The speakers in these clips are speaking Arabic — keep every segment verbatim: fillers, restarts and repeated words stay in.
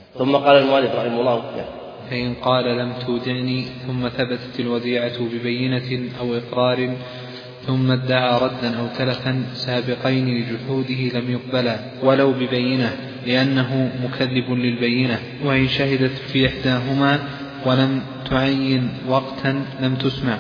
ثم قال المؤلف رحمه الله: فإن قال لم تودعني ثم ثبتت الوديعة ببينة أو إقرار ثم ادعى ردا أو تلفا سابقين لجحوده لم يقبلا ولو ببينة لأنه مكذب للبينة، وإن شهدت في إحداهما ولم تعين وقتا لم تسمع،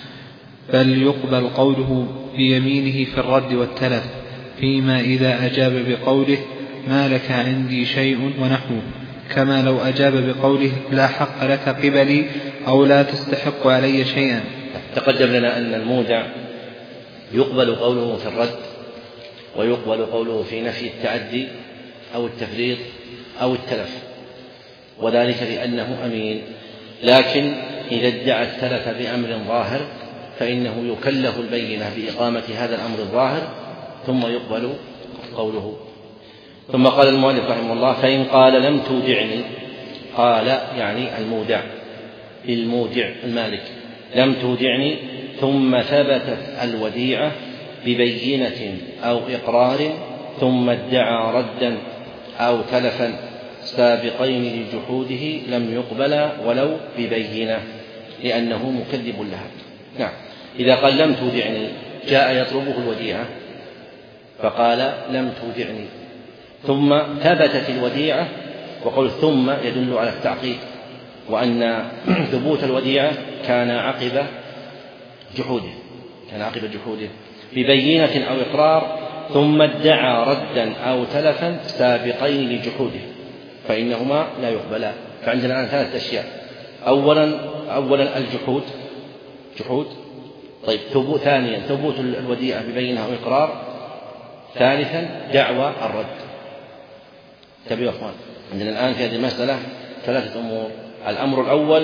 بل يقبل قوله بيمينه في الرد والتلف، فيما إذا أجاب بقوله ما لك عندي شيء ونحوه، كما لو أجاب بقوله لا حق لك قبلي أو لا تستحق علي شيئا. تقدم لنا أن المودع يقبل قوله في الرد ويقبل قوله في نفي التعدي أو التفريط أو التلف، وذلك لأنه أمين. لكن إذا ادعى التلف بأمر ظاهر فإنه يكلف البينة بإقامة هذا الأمر الظاهر ثم يقبل قوله. ثم قال المؤلف رحمه الله: فإن قال لم تودعني، قال يعني المودع المودع المالك لم تودعني ثم ثبتت الوديعة ببينة أو إقرار ثم ادعى ردا أو تلفا سابقين لجحوده لم يقبل ولو ببينة لأنه مكذب لها. نعم. إذا قال لم تودعني جاء يطلبه الوديعة فقال لم تودعني ثم ثبتت الوديعة، وقول ثم يدل على التعقيب، وأن ثبوت الوديعة كان عقب جحوده كان عقب جحوده ببينة أو إقرار ثم ادعى ردا أو تلفا سابقين لجحوده فإنهما لا يقبلا. فعندنا الآن ثلاث أشياء: أولا أولا الجحود جحود طيب ثبوت ثانيا ثبوت الوديعة ببينة أو إقرار، ثالثا دعوى الرد. تبي يا أخوان، عندنا الآن في هذه المسألة ثلاثة أمور: الأمر الأول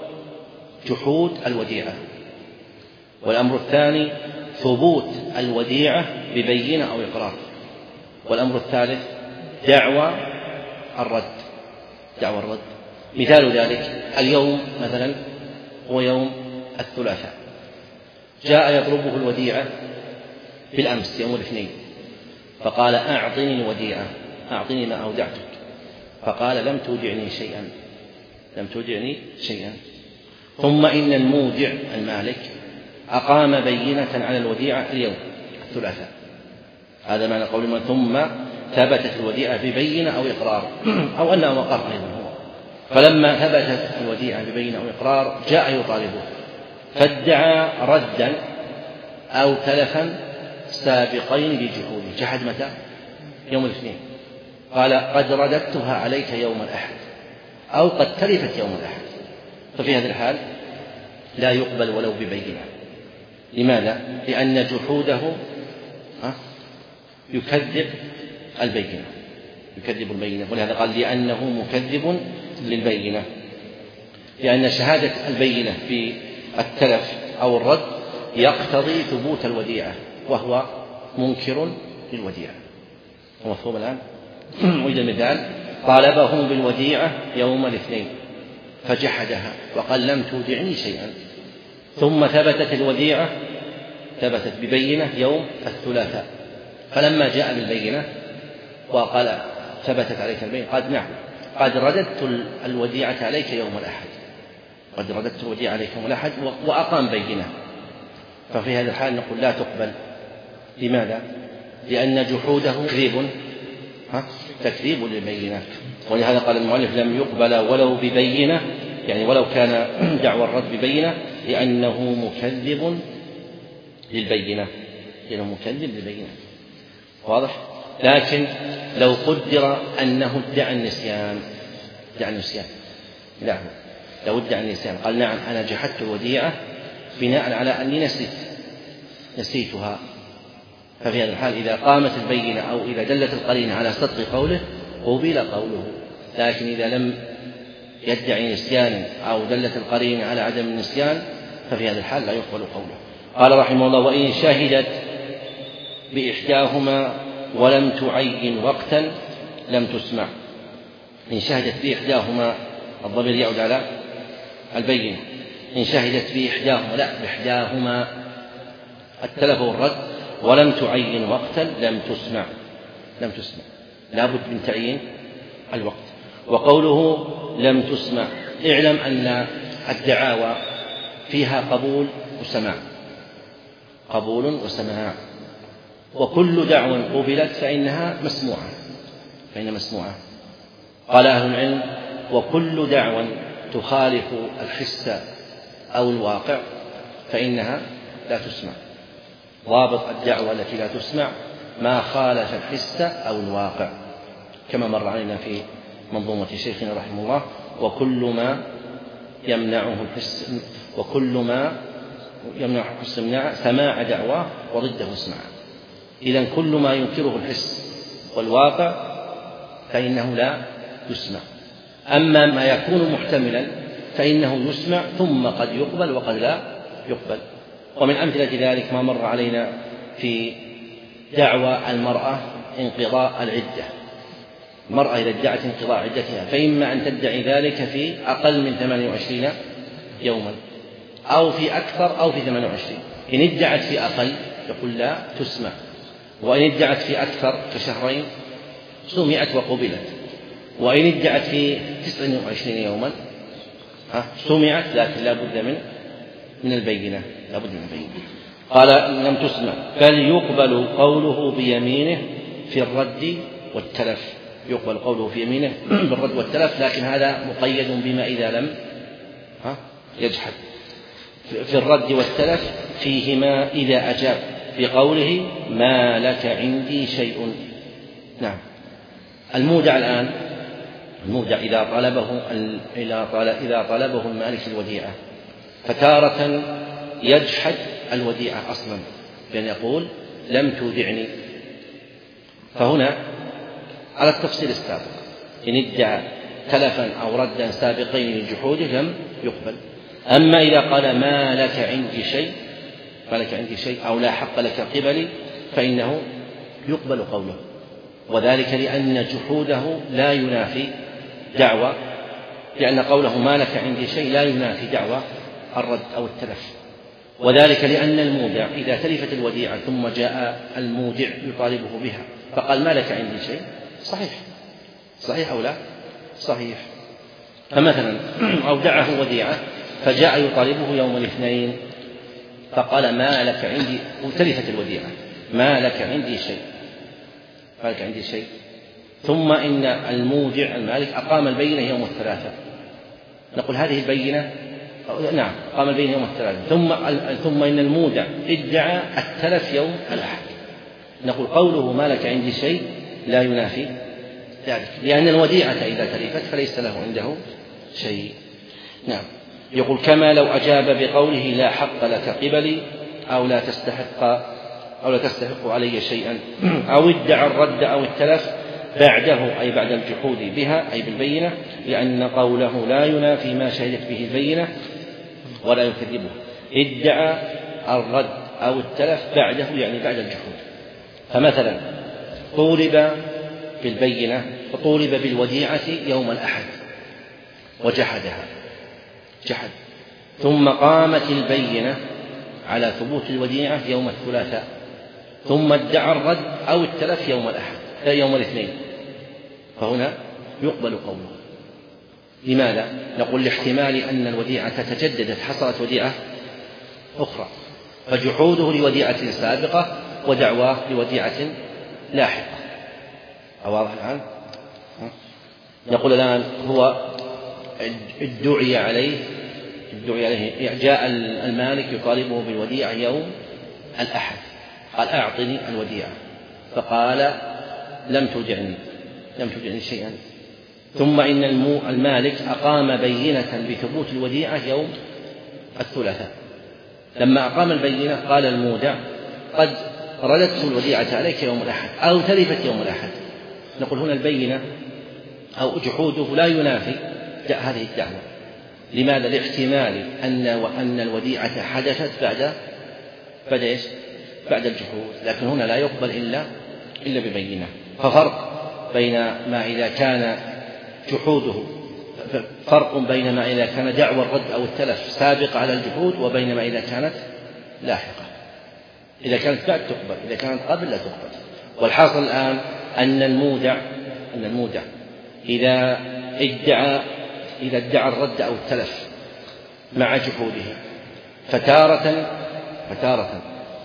جحود الوديعة، والأمر الثاني ثبوت الوديعة ببينة أو إقرار، والأمر الثالث دعوى الرد دعوى الرد. مثال ذلك اليوم مثلا هو يوم الثلاثاء، جاء يطلبه الوديعة بالأمس يوم الاثنين فقال أعطني الوديعة أعطني ما أودعتك، فقال لم تودعني شيئا لم تودعني شيئا ثم إن المودع المالك أقام بينة على الوديعة اليوم الثلاثاء. هذا معنى قول من ثم ثبتت الوديعة ببينة أو إقرار أو أنه أقر أيضا هو. فلما ثبتت الوديعة ببينة أو إقرار جاء يطالبه فادعى ردا أو تلفا سابقين لجحوده. جحد متى؟ يوم الاثنين، قال قد رددتها عليك يوم الأحد أو قد تلفت يوم الأحد. ففي هذه الحال لا يقبل ولو ببينة. لماذا؟ لأن جحوده يكذب البينة يكذب البينة ولهذا قال لأنه مكذب للبينة، لأن شهادة البينة في التلف أو الرد يقتضي ثبوت الوديعة وهو منكر للوديعة. ومفهوم الآن؟ وإذا المثال طالبهم بالوديعة يوم الاثنين فجحدها وقال لم تودعني شيئا، ثم ثبتت الوديعة ثبتت ببينة يوم الثلاثاء، فلما جاء بالبينة وقال ثبتت عليك البينة قال نعم قد رددت الوديعة عليك يوم الأحد قد رددت الوديعة عليك يوم الأحد وأقام بينة. ففي هذا الحال نقول لا تقبل. لماذا؟ لأن جحوده تكذيب تكذيب للبينة، ولهذا قال المؤلف لم يقبل ولو ببينة، يعني ولو كان دعوى الرد ببينة لأنه مكذب للبينة لأنه مكذب للبينة. واضح؟ لكن لو قدر أنه ادعى النسيان ادعى النسيان لا لو ادعى النسيان قال نعم أنا جحدت الوديعة بناء على أني نسيت نسيتها، ففي هذا الحال إذا قامت البينة أو إذا دلت القرينة على صدق قوله قبل قوله. لكن إذا لم يدعي نسيانا أو دلت القرينة على عدم النسيان ففي هذا الحال لا يقبل قوله. قال رحمه الله: وإن شهدت بإحداهما ولم تعين وقتا لم تسمع. إن شهدت بإحداهما الضمير يعود على البينة. إن شهدت بإحداهما لا بإحداهما التلف والرد ولم تعين وقتا لم تسمع لم تسمع لابد من تعيين الوقت. وقوله لم تسمع، اعلم أن الدعاوى فيها قبول وسماع، قبول وسماع، وكل دعوى قبلت فإنها مسموعة، فإنها مسموعة. قال أهل العلم: وكل دعوى تخالف الحس أو الواقع فإنها لا تسمع. ضابط الدعوة التي لا تسمع ما خالف الحس أو الواقع، كما مر علينا في منظومة شيخنا رحمه الله: وكل ما يمنعه الحس وكل ما يمنع الحس سماع دعواه وضده اسماع. إذن كل ما ينكره الحس والواقع فإنه لا يسمع. أما ما يكون محتملا فإنه يسمع ثم قد يقبل وقد لا يقبل. ومن أمثلة ذلك ما مر علينا في دعوى المرأة انقضاء العدة. المرأة إذا ادعت انقضاء عدتها فإما أن تدعي ذلك في أقل من ثمانية وعشرين يوما أو في أكثر أو في ثمانية وعشرين. إن ادعت في أقل يقول لا تسمع، وإن ادعت في أكثر كشهرين سمعت وقبلت، وإن ادعت في تسعة وعشرين يوما سمعت لكن لا بد من من البينة، لا بد من البينة. قال لم تسمع بل يقبل قوله بيمينه في الرد والتلف، يقبل قوله في يمينه بالرد والتلف، لكن هذا مقيد بما إذا لم يجحد. في الرد والتلف فيهما إذا أجاب بقوله ما لك عندي شيء. نعم. المودع الآن المودع إذا طلبه إذا طلبه المالك الوديعة فتارة يجحد الوديعة أصلا بأن يقول لم تودعني، فهنا على التفصيل السابق إن ادعى تلفا أو ردا سابقين لجحوده لم يقبل. أما إذا قال ما لك عندي شيء ما لك عندي شيء أو لا حق لك قبلي فإنه يقبل قوله، وذلك لأن جحوده لا ينافي دعوى، لأن قوله ما لك عندي شيء لا ينافي دعوى الرد أو التلف، وذلك لأن المودع إذا تلفت الوديعة ثم جاء المودع يطالبه بها فقال ما لك عندي شيء صحيح صحيح أو لا صحيح. فمثلا أودعه وديعة فجاء يطالبه يوم الاثنين فقال ما لك عندي، وتلفت الوديعة ما لك عندي شيء ما لك عندي شيء ثم إن المودع المالك أقام البينة يوم الثلاثاء، نقول هذه البينة نعم قام البينة يوم الثلاثاء ثم ثم إن المودع ادعى التلف يوم الأحد، نقول قوله ما لك عندي شيء لا ينافي ذلك، لأن الوديعة إذا تلفت فليس له عنده شيء. نعم. يقول كما لو أجاب بقوله لا حق لك قبلي أو لا تستحق أو لا تستحق علي شيئا، أو ادعى الرد أو التلف بعده أي بعد الجحود بها أي بالبينة، لأن قوله لا ينافي ما شهدت به البينة ولا يكذبه. ادعى الرد أو التلف بعده يعني بعد الجحود. فمثلا طولب بالبينة وطولب بالوديعة يوم الأحد وجحدها جحد، ثم قامت البينة على ثبوت الوديعة يوم الثلاثاء، ثم ادعى الرد أو التلف يوم الأحد يوم الاثنين، فهنا يقبل قوله. لماذا؟ نقول لاحتمال أن الوديعة تجددت، حصلت وديعة أخرى، فجحوده لوديعة سابقة ودعواه لوديعة لاحقة. واضح الآن؟ نقول الآن هو ادعي عليه ادعي عليه جاء المالك يطالبه بالوديعة يوم الأحد، قال أعطني الوديعة، فقال لم تودعني لم تودعني شيئا، ثم إن المالك أقام بينة بثبوت الوديعة يوم الثلاثاء، لما أقام البينة قال المودع قد رددت الوديعة عليك يوم الأحد أو تلفت يوم الأحد، نقول هنا البينة أو جحوده لا ينافي هذه الدعوة. لماذا؟ لاحتمال أن وأن الوديعة حدثت بعد بعد إيش؟ بعد الجحود، لكن هنا لا يقبل إلا إلا ببينة. ففرق بين ما إذا كان جحوده فرق بين ما إذا كان دعوى الرد أو التلف سابقة على الجحود وبين ما إذا كانت لاحقة. إذا كانت بعد تقبل، إذا كانت قبل لا تقبل. والحاصل الآن أن المودع أن المودع إذا ادعى إذا ادعى الرد أو التلف مع جحوده، فتارة فتارة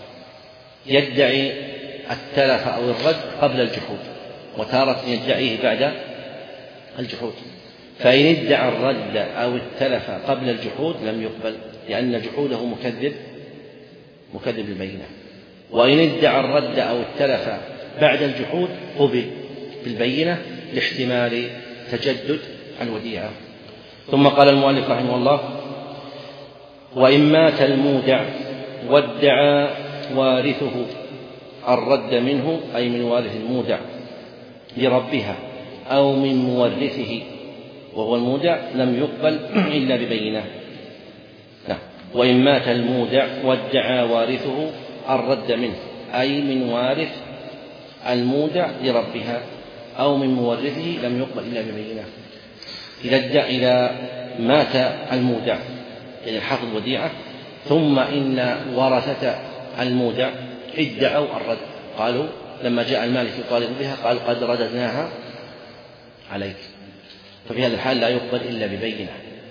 يدعي التلف أو الرد قبل الجحود، وتارة يدعيه بعد الجحود. فإن ادعى الرد أو التلف قبل الجحود لم يقبل، لأن جحوده مكذب مكذب بالبينة. وإن ادعى الرد أو التلف بعد الجحود قبل بالبينة لاحتمال تجدد الوديعة. ثم قال المؤلف رحمه الله: وإن مات المودع وادعى وارثه الرد منه، أي من وارث المودع لربها أو من مورثه وهو المودع، لم يقبل إلا ببينة. نعم. وإن مات المودع وادعى وارثه الرد منه، أي من وارث المودع لربها أو من مورثه، لم يقبل إلا ببينة. إذا إذا مات المودع يعني حفظ الوديعة، ثم إن ورثة المودع ادعوا الرد، قالوا لما جاء المالك يطالب بها قال قد رددناها عليك، ففي هذا الحال لا يقبل إلا ببينة.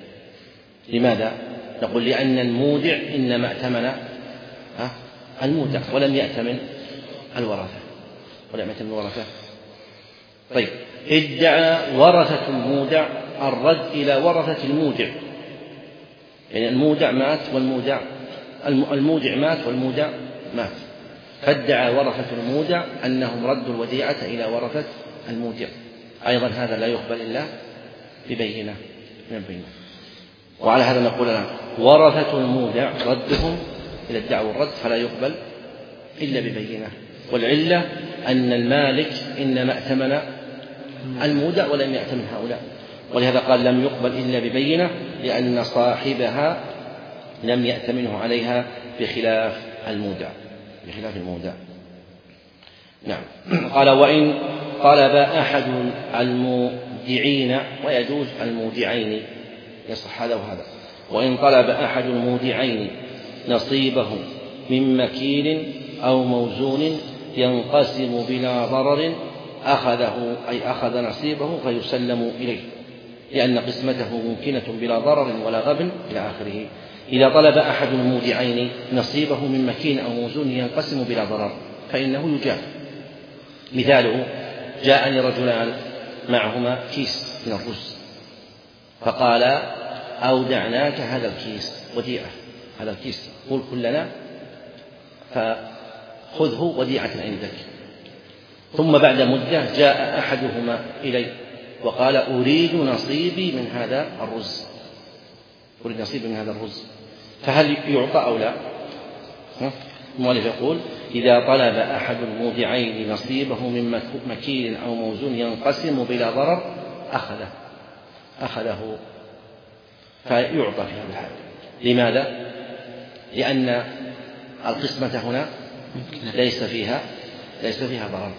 لماذا؟ نقول لأن المودع إنما ائتمن المودع ولم يأتمن الورثة ولم يأتمن الورثة. طيب، ادعى ورثة المودع الرد إلى ورثة المودع، يعني المودع مات والمودع المودع مات والمودع مات، فادعى ورثة المودع أنهم ردوا الوديعة إلى ورثة المودع، أيضا هذا لا يقبل إلا ببينة من البينة. وعلى هذا نقول الآن ورثة المودع ردهم إلى ادعوا الرد فلا يقبل إلا ببينة. والعلة أن المالك إنما ائتمن المودع ولم يأتمن هؤلاء، ولهذا قال لم يقبل إلا ببينة، لأن صاحبها لم يأتمنه عليها بخلاف المودع بخلاف المودع. نعم. قال: وإن طلب أحد المودعين، ويجوز المودعين يصح هذا وهذا، وإن طلب أحد المودعين نصيبه من مكيل أو موزون ينقسم بلا ضرر أخذه، أي أخذ نصيبه فيسلم إليه، لأن قسمته ممكنة بلا ضرر ولا غبن إلى آخره. إذا طلب أحد المودعين نصيبه من مكين أو موزون ينقسم بلا ضرر فإنه يجاب. مثاله: جاءني رجلان معهما كيس من الرز، فقال: أودعناك هذا الكيس وديعة، هذا الكيس قل كلنا فخذه وديعة عندك. ثم بعد مدة جاء أحدهما إلي وقال: أريد نصيبي من هذا الرز أريد نصيبي من هذا الرز فهل يعطى أو لا؟ المؤلف يقول: إذا طلب أحد المودعين نصيبه من مكيل أو موزون ينقسم بلا ضرر أخذه أخذه فيعطى في هذا الحال. لماذا؟ لأن القسمة هنا ليس فيها ليس فيها ضرر،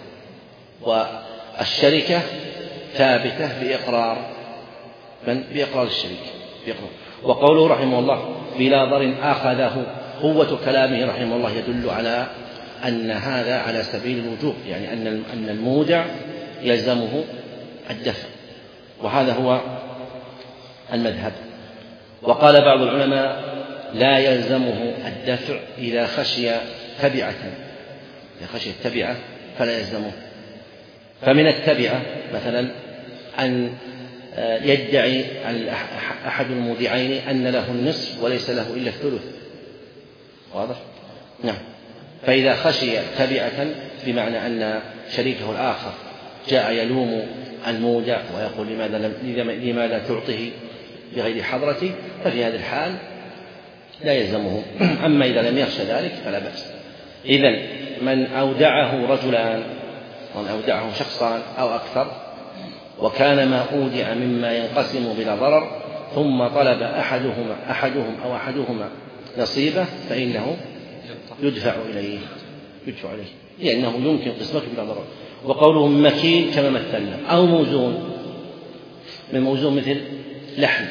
والشركة ثابتة بإقرار من بإقرار الشريك بإقرار. وقوله رحمه الله بلا ضرر أخذه، قوة كلامه رحمه الله يدل على أن هذا على سبيل الوجوب، يعني أن أن المودع يلزمه الدفع، وهذا هو المذهب. وقال بعض العلماء: لا يلزمه الدفع إذا خشي تبعة إذا خشي التبعة فلا يلزمه. فمن التبعة مثلا أن يدعي أحد المودعين أن له النصف وليس له إلا الثلث، واضح؟ نعم. فإذا خشي تبعة بمعنى أن شريكه الآخر جاء يلوم المودع ويقول لماذا لم لماذا تعطيه بغير حضرتي، ففي هذه الحال لا يلزمه. أما إذا لم يخشى ذلك فلا بأس. إذن من أودعه رجلان من أودعه شخصان أو أكثر وكان ما أودع مما ينقسم بلا ضرر، ثم طلب أحدهما أحدهم أو أحدهما نصيبه، فإنه يدفع إليه يدفع إليه لأنه يمكن قسمته بلا ضرر. وقوله مكين كما مثلنا، أو موزون، من موزون مثل لحم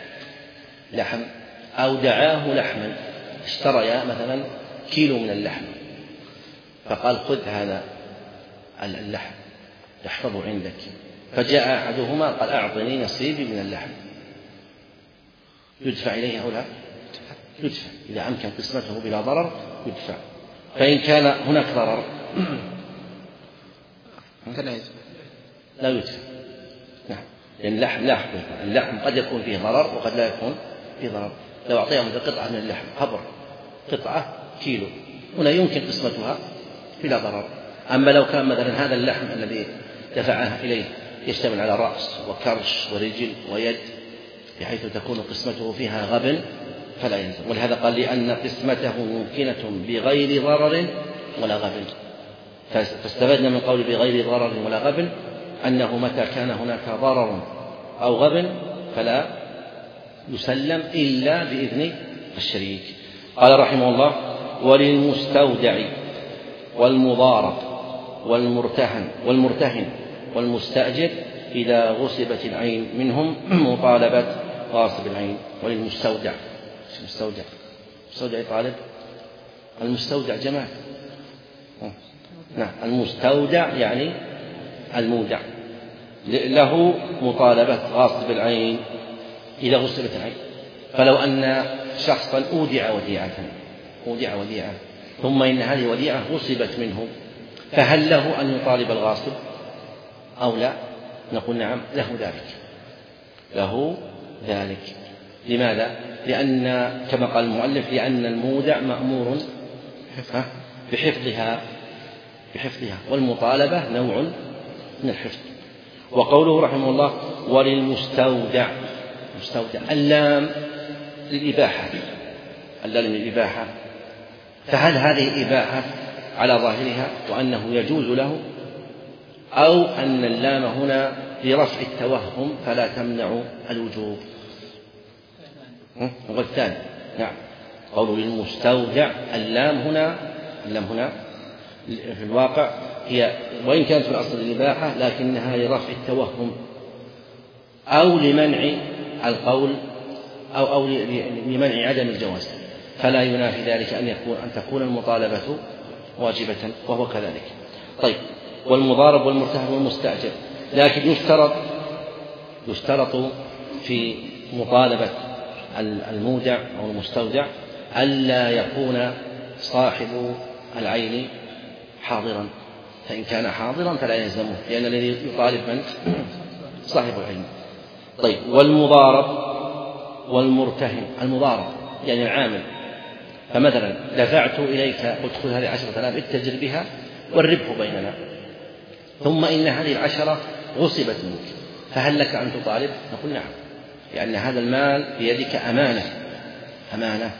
لحم أودعاه لحما، اشتريا مثلا كيلو من اللحم فقال: خذ هذا اللحم تحفظه عندك فجاء أحدهما قال أعطني نصيبي من اللحم، يدفع إليه أو لا؟ يدفع إذا أمكن قسمته بلا ضرر يدفع. فإن كان هناك ضرر لا يدفع. نعم، لأن اللحم لا حكم، اللحم قد يكون فيه ضرر وقد لا يكون فيه ضرر. لو أعطيهم قطعة من اللحم خبر قطعة كيلو هنا يمكن قسمتها بلا ضرر. أما لو كان مثلا هذا اللحم الذي دفعه إليه يشتمل على رأس وكرش ورجل ويد بحيث تكون قسمته فيها غبن فلا يلزم. ولهذا قال لأن قسمته ممكنة بغير ضرر ولا غبن. فاستفدنا من قول بغير ضرر ولا غبن أنه متى كان هناك ضرر أو غبن فلا يسلم إلا بإذن الشريك. قال رحمه الله: وللمستودع والمضارب والمرتهن والمرتهن والمستأجر إذا غصبت العين منهم مطالبة غاصب العين. وللمستودع، المستودع المستودع طالب، المستودع جماعة. نعم، المستودع يعني المودع، له مطالبة غاصب العين إذا غصبت العين. فلو أن شخصا أودع وديعة أودع وديعة ثم إن هذه وديعة غصبت منه، فهل له أن يطالب الغاصب أو لا؟ نقول نعم، له ذلك، له ذلك. لماذا؟ لأن كما قال المؤلف لأن المودع مأمور بحفظها بحفظها والمطالبة نوع من الحفظ. وقوله رحمه الله: وللمستودع، مستودع اللام للإباحة، اللام للإباحة. فهل هذه إباحة على ظاهرها وأنه يجوز له، أو أن اللام هنا لرفع التوهم فلا تمنع الوجوب؟ والثاني نعم، قوله للمستودع اللام هنا اللام هنا في الواقع هي وإن كانت في الأصل الإباحة لكنها لرفع التوهم أو لمنع القول أو أو لمنع عدم الجواز، فلا ينافي ذلك أن يكون أن تكون المطالبة واجبة وهو كذلك. طيب، والمضارب والمرتهن والمستأجر، لكن يشترط يشترط في مطالبة المودع أو المستودع ألا يكون صاحب العين حاضرا، فإن كان حاضرا فلا يلزمه، لأن الذي يطالب من؟ صاحب العين. طيب، والمضارب والمرتهن، المضارب يعني العامل، فمثلا دفعت إليك قلت خذ هذه عشرة آلاف اتجر بها والربح بيننا، ثم إن هذه العشرة غصبت منك، فهل لك أن تطالب؟ نقول نعم، لأن هذا المال بيدك أمانة أمانة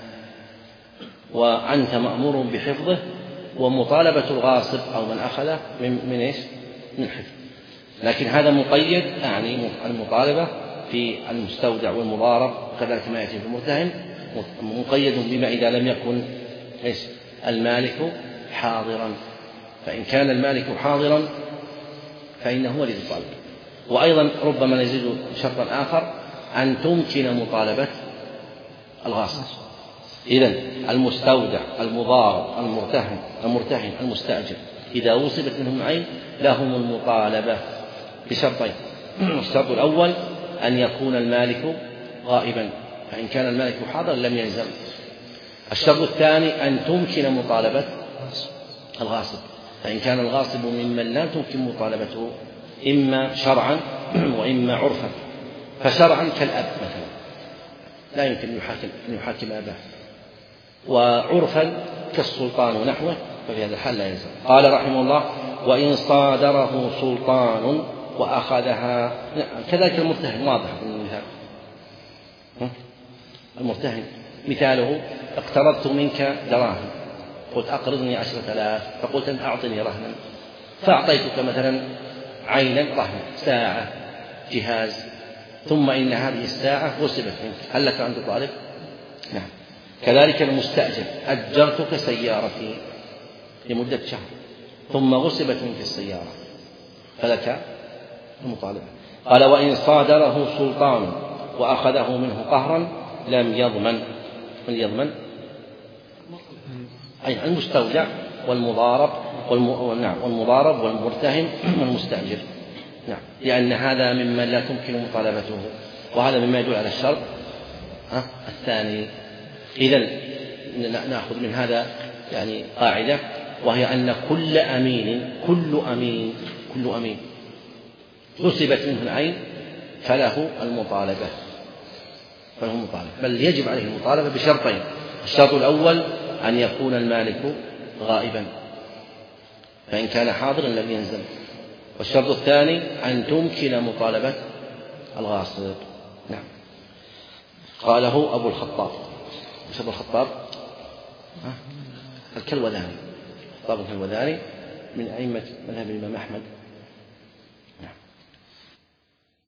وأنت مأمور بحفظه، ومطالبة الغاصب أو من أخذه من من إيش؟ من الحفظ. لكن هذا مقيد، يعني المطالبة في المستودع والمضارب كذلك ما يأتي في المرتهن مقيد بما إذا لم يكن إيش؟ المالك حاضرا، فإن كان المالك حاضرا فإنه هو الذي يطالب. وأيضا ربما نزيد شرطا آخر أن تمكن مطالبة الغاصب. إذن المستودع المضارب المرتهن المرتهن المستأجر إذا وصبت منهم عين لهم المطالبة بشرطين: الشرط الأول أن يكون المالك غائبا، فإن كان المالك حاضر لم يلزم. الشرط الثاني أن تمكن مطالبة الغاصب، فإن كان الغاصب ممن لا تمكن مطالبته إما شرعا وإما عرفا. فشرعا كالأب مثلا لا يمكن أن يحاكم أباه، وعرفا كالسلطان ونحوه، ففي هذا الحال لا يلزم. قال رحمه الله: وإن صادره سلطان وأخذها. كذلك المرتهن واضح بالمثال، المرتهن مثاله: اقترضت منك دراهم، قلت أقرضني عشرة آلاف، فقلت أنت أعطني رهنا، فأعطيتك مثلا عينا رهنا ساعة جهاز، ثم إن هذه الساعة غصبت منك، هل لك أن تطالب؟ نعم. كذلك المستأجر: أجرتك سيارتي لمدة شهر ثم غصبت منك السيارة، فلك المطالبة. قال: وإن صادره سلطان وأخذه منه قهرا لم يضمن. من يضمن؟ أي المستودع والمضارب والمضارب والمرتهن والمستأجر. نعم، لأن هذا ممن لا تمكن مطالبته، وهذا مما يدل على الشرط الثاني. إذن نأخذ من هذا يعني قاعدة، وهي أن كل أمين كل أمين كل أمين نسبت منه العين فله المطالبة فله المطالبة بل يجب عليه المطالبة بشرطين: الشرط الأول أن يكون المالك غائبا، فإن كان حاضرا لم ينزل، والشرط الثاني أن تمكن مطالبة الغاصب. نعم. قاله أبو الخطاب. أبو الخطاب الكلوذاني، خطاب الكلوذاني من أئمة مذهب الإمام أحمد